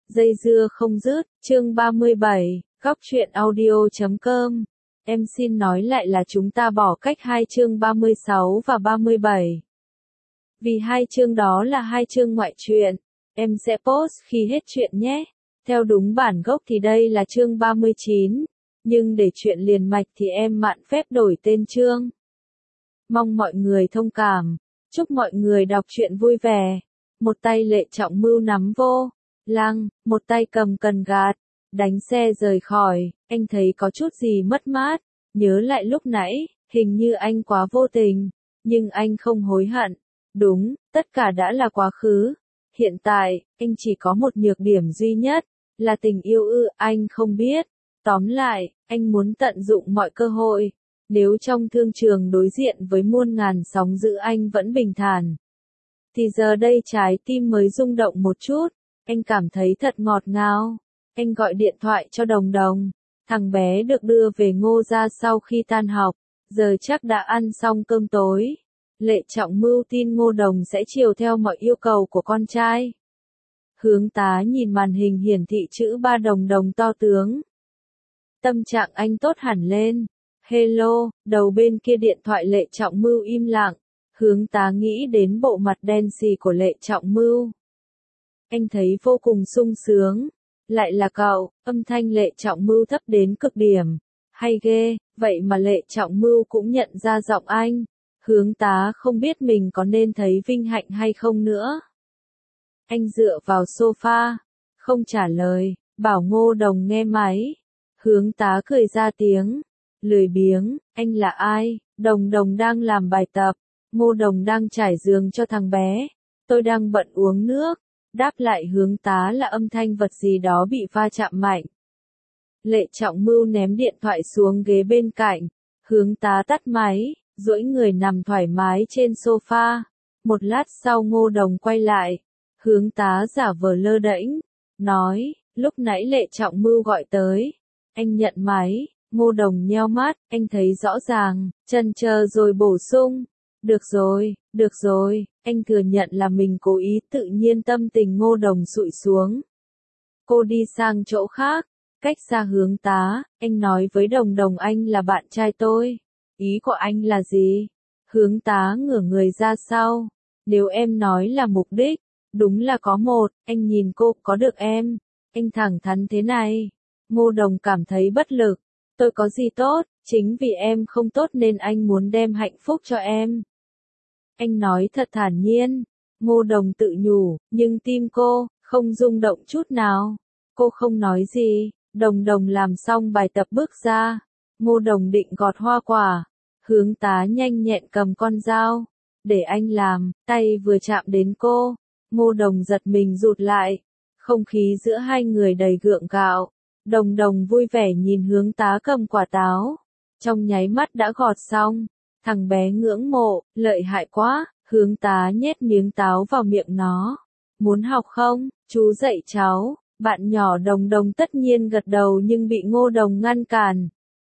Dây dưa không dứt, chương 37, góc truyện audio.com. Em xin nói lại là chúng ta bỏ cách hai chương 36 và 37. Vì hai chương đó là hai chương ngoại truyện, em sẽ post khi hết truyện nhé. Theo đúng bản gốc thì đây là chương 39, nhưng để truyện liền mạch thì em mạn phép đổi tên chương. Mong mọi người thông cảm, chúc mọi người đọc truyện vui vẻ. Một tay Lệ Trọng Mưu nắm vô lăng, một tay cầm cần gạt, đánh xe rời khỏi. Anh thấy có chút gì mất mát, nhớ lại lúc nãy, hình như anh quá vô tình, nhưng anh không hối hận. Đúng, tất cả đã là quá khứ. Hiện tại, anh chỉ có một nhược điểm duy nhất, là tình yêu anh không biết. Tóm lại, anh muốn tận dụng mọi cơ hội. Nếu trong thương trường đối diện với muôn ngàn sóng dữ anh vẫn bình thản, thì giờ đây trái tim mới rung động một chút. Anh cảm thấy thật ngọt ngào. Anh gọi điện thoại cho Đồng Đồng. Thằng bé được đưa về Ngô gia sau khi tan học, giờ chắc đã ăn xong cơm tối. Lệ Trọng Mưu tin Ngô Đồng sẽ chiều theo mọi yêu cầu của con trai. Hướng tá nhìn màn hình hiển thị chữ 3 Đồng Đồng to tướng. Tâm trạng anh tốt hẳn lên. Hello, đầu bên kia điện thoại Lệ Trọng Mưu im lặng. Hướng tá nghĩ đến bộ mặt đen xì của Lệ Trọng Mưu. Anh thấy vô cùng sung sướng. Lại là cậu, âm thanh Lệ Trọng Mưu thấp đến cực điểm. Hay ghê, vậy mà Lệ Trọng Mưu cũng nhận ra giọng anh. Hướng tá không biết mình có nên thấy vinh hạnh hay không nữa. Anh dựa vào sofa, không trả lời, bảo Ngô Đồng nghe máy. Hướng tá cười ra tiếng. Lười biếng, anh là ai? Đồng Đồng đang làm bài tập. Ngô Đồng đang trải giường cho thằng bé. Tôi đang bận uống nước. Đáp lại hướng tá là âm thanh vật gì đó bị va chạm mạnh. Lệ Trọng Mưu ném điện thoại xuống ghế bên cạnh. Hướng tá tắt máy, duỗi người nằm thoải mái trên sofa. Một lát sau Ngô Đồng quay lại. Hướng tá giả vờ lơ đễnh, nói, lúc nãy Lệ Trọng Mưu gọi tới. Anh nhận máy. Ngô Đồng nheo mắt, anh thấy rõ ràng, chần chờ rồi bổ sung. Được rồi, anh thừa nhận là mình cố ý. Tự nhiên tâm tình Ngô Đồng xụi xuống. Cô đi sang chỗ khác, cách xa hướng tá, anh nói với Đồng Đồng anh là bạn trai tôi. Ý của anh là gì? Hướng tá ngửa người ra sau. Nếu em nói là mục đích, đúng là có một, anh nhìn cô có được em. Anh thẳng thắn thế này. Ngô Đồng cảm thấy bất lực. Tôi có gì tốt, chính vì em không tốt nên anh muốn đem hạnh phúc cho em. Anh nói thật thản nhiên. Ngô Đồng tự nhủ, nhưng tim cô không rung động chút nào. Cô không nói gì. Đồng Đồng làm xong bài tập bước ra. Ngô Đồng định gọt hoa quả. Hướng tá nhanh nhẹn cầm con dao. Để anh làm, tay vừa chạm đến cô. Ngô Đồng giật mình rụt lại. Không khí giữa hai người đầy gượng gạo. Đồng Đồng vui vẻ nhìn hướng tá cầm quả táo. Trong nháy mắt đã gọt xong. Thằng bé ngưỡng mộ, lợi hại quá. Hướng tá nhét miếng táo vào miệng nó. Muốn học không? Chú dạy cháu. Bạn nhỏ Đồng Đồng tất nhiên gật đầu nhưng bị Ngô Đồng ngăn cản.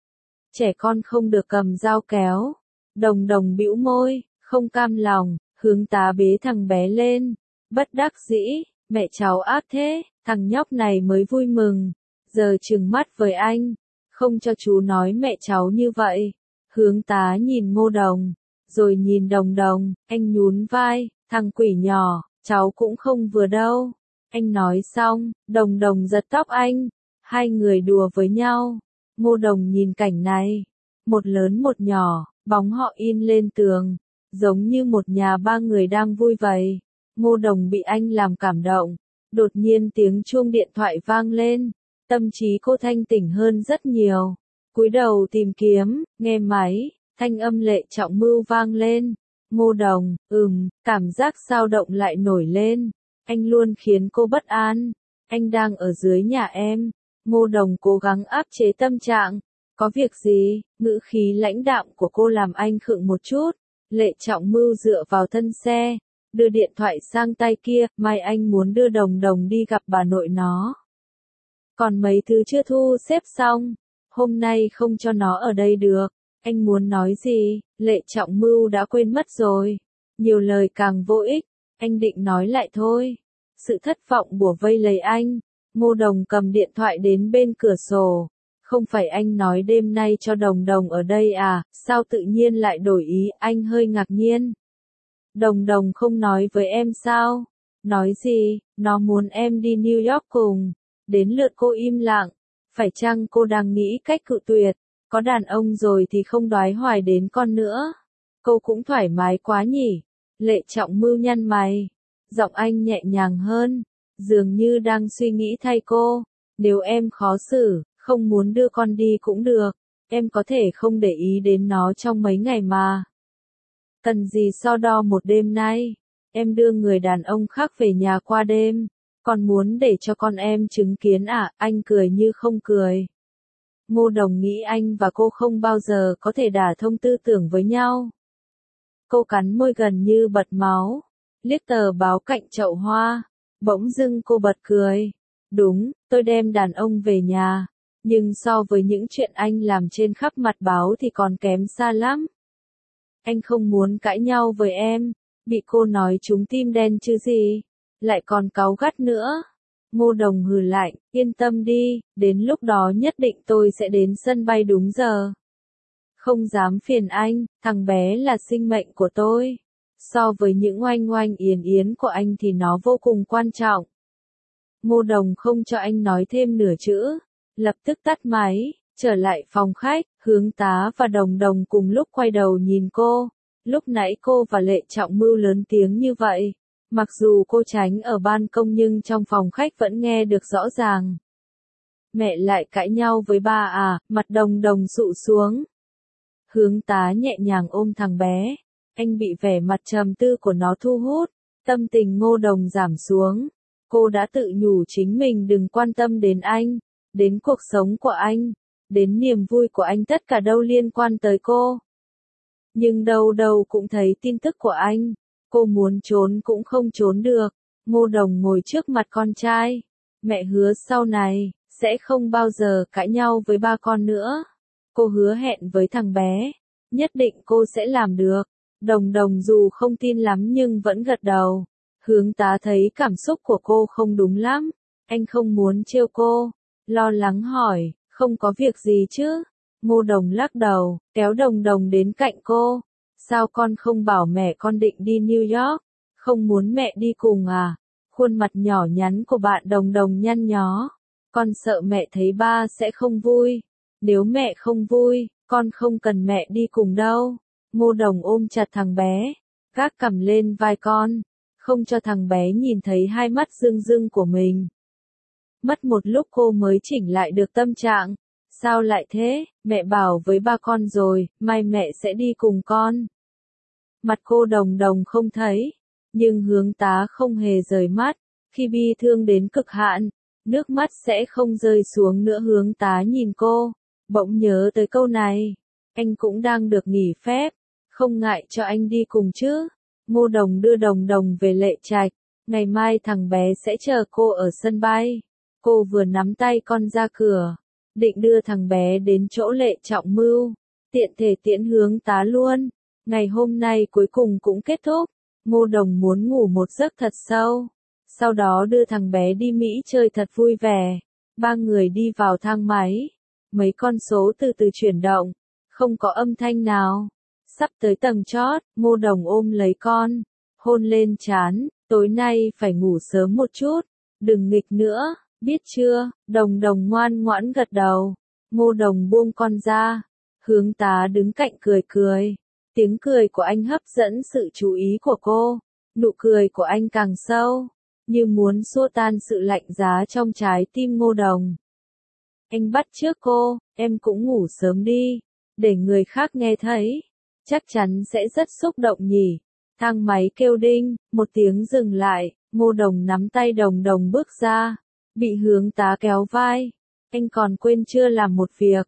Trẻ con không được cầm dao kéo. Đồng Đồng bĩu môi, không cam lòng. Hướng tá bế thằng bé lên. Bất đắc dĩ, mẹ cháu ác thế. Thằng nhóc này mới vui mừng. Giờ trừng mắt với anh. Không cho chú nói mẹ cháu như vậy. Hướng tá nhìn Ngô Đồng, rồi nhìn Đồng Đồng, anh nhún vai, thằng quỷ nhỏ, cháu cũng không vừa đâu. Anh nói xong, Đồng Đồng giật tóc anh. Hai người đùa với nhau. Ngô Đồng nhìn cảnh này. Một lớn một nhỏ, bóng họ in lên tường. Giống như một nhà ba người đang vui vậy. Ngô Đồng bị anh làm cảm động. Đột nhiên tiếng chuông điện thoại vang lên. Tâm trí cô thanh tỉnh hơn rất nhiều. Cúi đầu tìm kiếm, nghe máy, thanh âm Lệ Trọng Mưu vang lên. Ngô Đồng, cảm giác dao động lại nổi lên. Anh luôn khiến cô bất an. Anh đang ở dưới nhà em. Ngô Đồng cố gắng áp chế tâm trạng. Có việc gì? Ngữ khí lãnh đạm của cô làm anh khựng một chút. Lệ Trọng Mưu dựa vào thân xe, đưa điện thoại sang tay kia. Mai anh muốn đưa Đồng Đồng đi gặp bà nội nó. Còn mấy thứ chưa thu xếp xong. Hôm nay không cho nó ở đây được. Anh muốn nói gì? Lệ Trọng Mưu đã quên mất rồi. Nhiều lời càng vô ích. Anh định nói lại thôi. Sự thất vọng bủa vây lấy anh. Ngô Đồng cầm điện thoại đến bên cửa sổ. Không phải anh nói đêm nay cho Đồng Đồng ở đây à, sao tự nhiên lại đổi ý, anh hơi ngạc nhiên. Đồng Đồng không nói với em sao? Nói gì, nó muốn em đi New York cùng. Đến lượt cô im lặng. Phải chăng cô đang nghĩ cách cự tuyệt? Có đàn ông rồi thì không đoái hoài đến con nữa. Cô cũng thoải mái quá nhỉ. Lệ Trọng Mưu nhăn mày. Giọng anh nhẹ nhàng hơn. Dường như đang suy nghĩ thay cô. Nếu em khó xử, không muốn đưa con đi cũng được. Em có thể không để ý đến nó trong mấy ngày mà. Cần gì so đo một đêm nay. Em đưa người đàn ông khác về nhà qua đêm. Còn muốn để cho con em chứng kiến à? Anh cười như không cười. Ngô Đồng nghĩ anh và cô không bao giờ có thể đả thông tư tưởng với nhau. Cô cắn môi gần như bật máu, liếc tờ báo cạnh chậu hoa. Bỗng dưng cô bật cười. Đúng, tôi đem đàn ông về nhà. Nhưng so với những chuyện anh làm trên khắp mặt báo thì còn kém xa lắm. Anh không muốn cãi nhau với em. Bị cô nói trúng tim đen chứ gì. Lại còn cáu gắt nữa. Ngô Đồng hừ lạnh, yên tâm đi, đến lúc đó nhất định tôi sẽ đến sân bay đúng giờ. Không dám phiền anh, thằng bé là sinh mệnh của tôi. So với những oanh oanh yến yến của anh thì nó vô cùng quan trọng. Ngô Đồng không cho anh nói thêm nửa chữ, lập tức tắt máy, trở lại phòng khách, Hướng Tá và Đồng Đồng cùng lúc quay đầu nhìn cô. Lúc nãy cô và Lệ Trọng Mưu lớn tiếng như vậy. Mặc dù cô tránh ở ban công nhưng trong phòng khách vẫn nghe được rõ ràng. Mẹ lại cãi nhau với ba à, mặt Đồng Đồng sụ xuống. Hướng Tá nhẹ nhàng ôm thằng bé. Anh bị vẻ mặt trầm tư của nó thu hút. Tâm tình Ngô Đồng giảm xuống. Cô đã tự nhủ chính mình đừng quan tâm đến anh. Đến cuộc sống của anh. Đến niềm vui của anh, tất cả đâu liên quan tới cô. Nhưng đâu đâu cũng thấy tin tức của anh. Cô muốn trốn cũng không trốn được. Ngô Đồng ngồi trước mặt con trai. Mẹ hứa sau này, sẽ không bao giờ cãi nhau với ba con nữa. Cô hứa hẹn với thằng bé. Nhất định cô sẽ làm được. Đồng Đồng dù không tin lắm nhưng vẫn gật đầu. Hướng Tá thấy cảm xúc của cô không đúng lắm. Anh không muốn trêu cô. Lo lắng hỏi, không có việc gì chứ? Ngô Đồng lắc đầu, kéo Đồng Đồng đến cạnh cô. Sao con không bảo mẹ con định đi New York? Không muốn mẹ đi cùng à? Khuôn mặt nhỏ nhắn của bạn Đồng Đồng nhăn nhó. Con sợ mẹ thấy ba sẽ không vui. Nếu mẹ không vui, con không cần mẹ đi cùng đâu. Ngô Đồng ôm chặt thằng bé, gác cằm lên vai con, không cho thằng bé nhìn thấy hai mắt rưng rưng của mình. Mất một lúc cô mới chỉnh lại được tâm trạng. Sao lại thế, mẹ bảo với ba con rồi, mai mẹ sẽ đi cùng con. Mặt cô Đồng Đồng không thấy, nhưng Hướng Tá không hề rời mắt. Khi bi thương đến cực hạn, nước mắt sẽ không rơi xuống nữa. Hướng Tá nhìn cô, bỗng nhớ tới câu này. Anh cũng đang được nghỉ phép, không ngại cho anh đi cùng chứ. Ngô Đồng đưa Đồng Đồng về Lệ Trạch. Ngày mai thằng bé sẽ chờ cô ở sân bay. Cô vừa nắm tay con ra cửa, định đưa thằng bé đến chỗ Lệ Trọng Mưu, tiện thể tiễn Hướng Tá luôn. Ngày hôm nay cuối cùng cũng kết thúc. Ngô Đồng muốn ngủ một giấc thật sâu. Sau đó đưa thằng bé đi Mỹ chơi thật vui vẻ. Ba người đi vào thang máy. Mấy con số từ từ chuyển động. Không có âm thanh nào. Sắp tới tầng chót, Ngô Đồng ôm lấy con. Hôn lên trán. Tối nay phải ngủ sớm một chút. Đừng nghịch nữa, biết chưa? Đồng Đồng ngoan ngoãn gật đầu. Ngô Đồng buông con ra. Hướng Tá đứng cạnh cười cười. Tiếng cười của anh hấp dẫn sự chú ý của cô. Nụ cười của anh càng sâu, như muốn xua tan sự lạnh giá trong trái tim Ngô Đồng. Anh bắt chước cô, em cũng ngủ sớm đi, để người khác nghe thấy. Chắc chắn sẽ rất xúc động nhỉ. Thang máy kêu đinh, một tiếng dừng lại, Ngô Đồng nắm tay Đồng Đồng bước ra. Bị Hướng Tá kéo vai. Anh còn quên chưa làm một việc.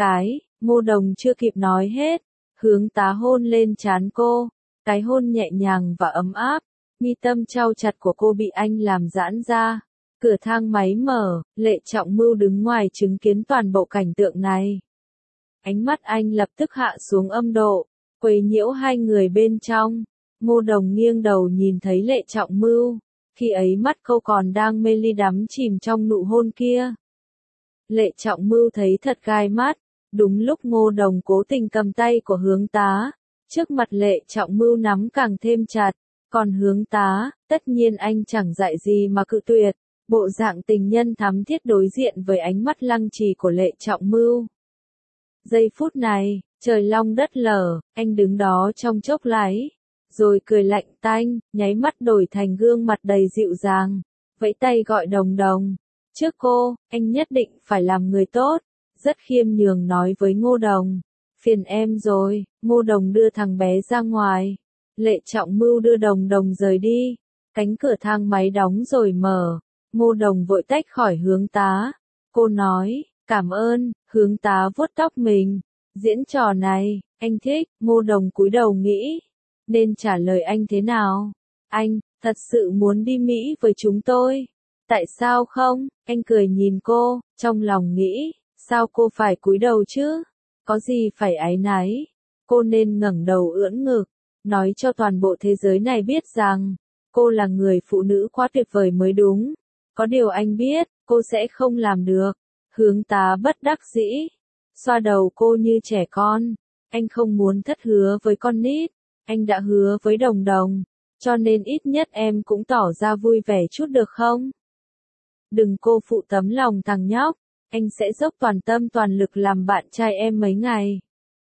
Ngô Đồng chưa kịp nói hết. Hướng Tá hôn lên trán cô. Cái hôn nhẹ nhàng và ấm áp. Mi tâm trao chặt của cô bị anh làm giãn ra. Cửa thang máy mở, Lệ Trọng Mưu đứng ngoài chứng kiến toàn bộ cảnh tượng này. Ánh mắt anh lập tức hạ xuống âm độ, quấy nhiễu hai người bên trong. Ngô Đồng nghiêng đầu nhìn thấy Lệ Trọng Mưu. Khi ấy mắt cô còn đang mê ly đắm chìm trong nụ hôn kia. Lệ Trọng Mưu thấy thật gai mắt, đúng lúc Ngô Đồng cố tình cầm tay của Hướng Tá, trước mặt Lệ Trọng Mưu nắm càng thêm chặt, còn Hướng Tá, tất nhiên anh chẳng dạy gì mà cự tuyệt, bộ dạng tình nhân thắm thiết đối diện với ánh mắt lăng trì của Lệ Trọng Mưu. Giây phút này, trời long đất lở, anh đứng đó trong chốc lát, rồi cười lạnh tanh, nháy mắt đổi thành gương mặt đầy dịu dàng, vẫy tay gọi Đồng Đồng. Trước cô, anh nhất định phải làm người tốt, rất khiêm nhường nói với Ngô Đồng. Phiền em rồi, Ngô Đồng đưa thằng bé ra ngoài. Lệ Trọng Mưu đưa Đồng Đồng rời đi, cánh cửa thang máy đóng rồi mở, Ngô Đồng vội tách khỏi Hướng Tá. Cô nói, cảm ơn, Hướng Tá vuốt tóc mình. Diễn trò này, anh thích, Ngô Đồng cúi đầu nghĩ. Nên trả lời anh thế nào? Anh, thật sự muốn đi Mỹ với chúng tôi. Tại sao không? Anh cười nhìn cô, trong lòng nghĩ, sao cô phải cúi đầu chứ? Có gì phải áy náy? Cô nên ngẩng đầu ưỡn ngực, nói cho toàn bộ thế giới này biết rằng, cô là người phụ nữ quá tuyệt vời mới đúng. Có điều anh biết, cô sẽ không làm được. Hướng Tá bất đắc dĩ, xoa đầu cô như trẻ con. Anh không muốn thất hứa với con nít, anh đã hứa với Đồng Đồng, cho nên ít nhất em cũng tỏ ra vui vẻ chút được không? Đừng cô phụ tấm lòng thằng nhóc, anh sẽ dốc toàn tâm toàn lực làm bạn trai em mấy ngày.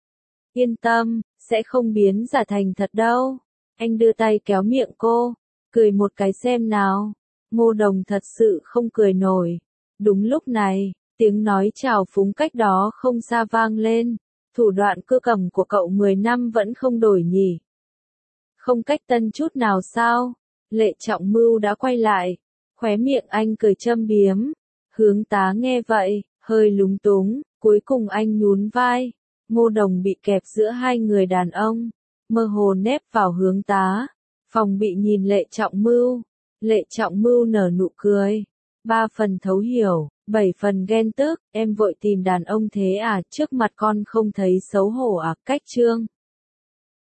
Yên tâm, sẽ không biến giả thành thật đâu. Anh đưa tay kéo miệng cô, cười một cái xem nào. Ngô Đồng thật sự không cười nổi. Đúng lúc này, tiếng nói chào phúng cách đó không xa vang lên. Thủ đoạn cưa cầm của cậu 10 năm vẫn không đổi nhỉ? Không cách tân chút nào sao? Lệ Trọng Mưu đã quay lại, khóe miệng anh cười châm biếm. Hướng Tá nghe vậy, hơi lúng túng, cuối cùng anh nhún vai. Ngô Đồng bị kẹp giữa hai người đàn ông, mơ hồ nép vào Hướng Tá, phòng bị nhìn Lệ Trọng Mưu. Lệ Trọng Mưu nở nụ cười, 3 phần thấu hiểu, 7 phần ghen tức, em vội tìm đàn ông thế à, trước mặt con không thấy xấu hổ à, cách chương.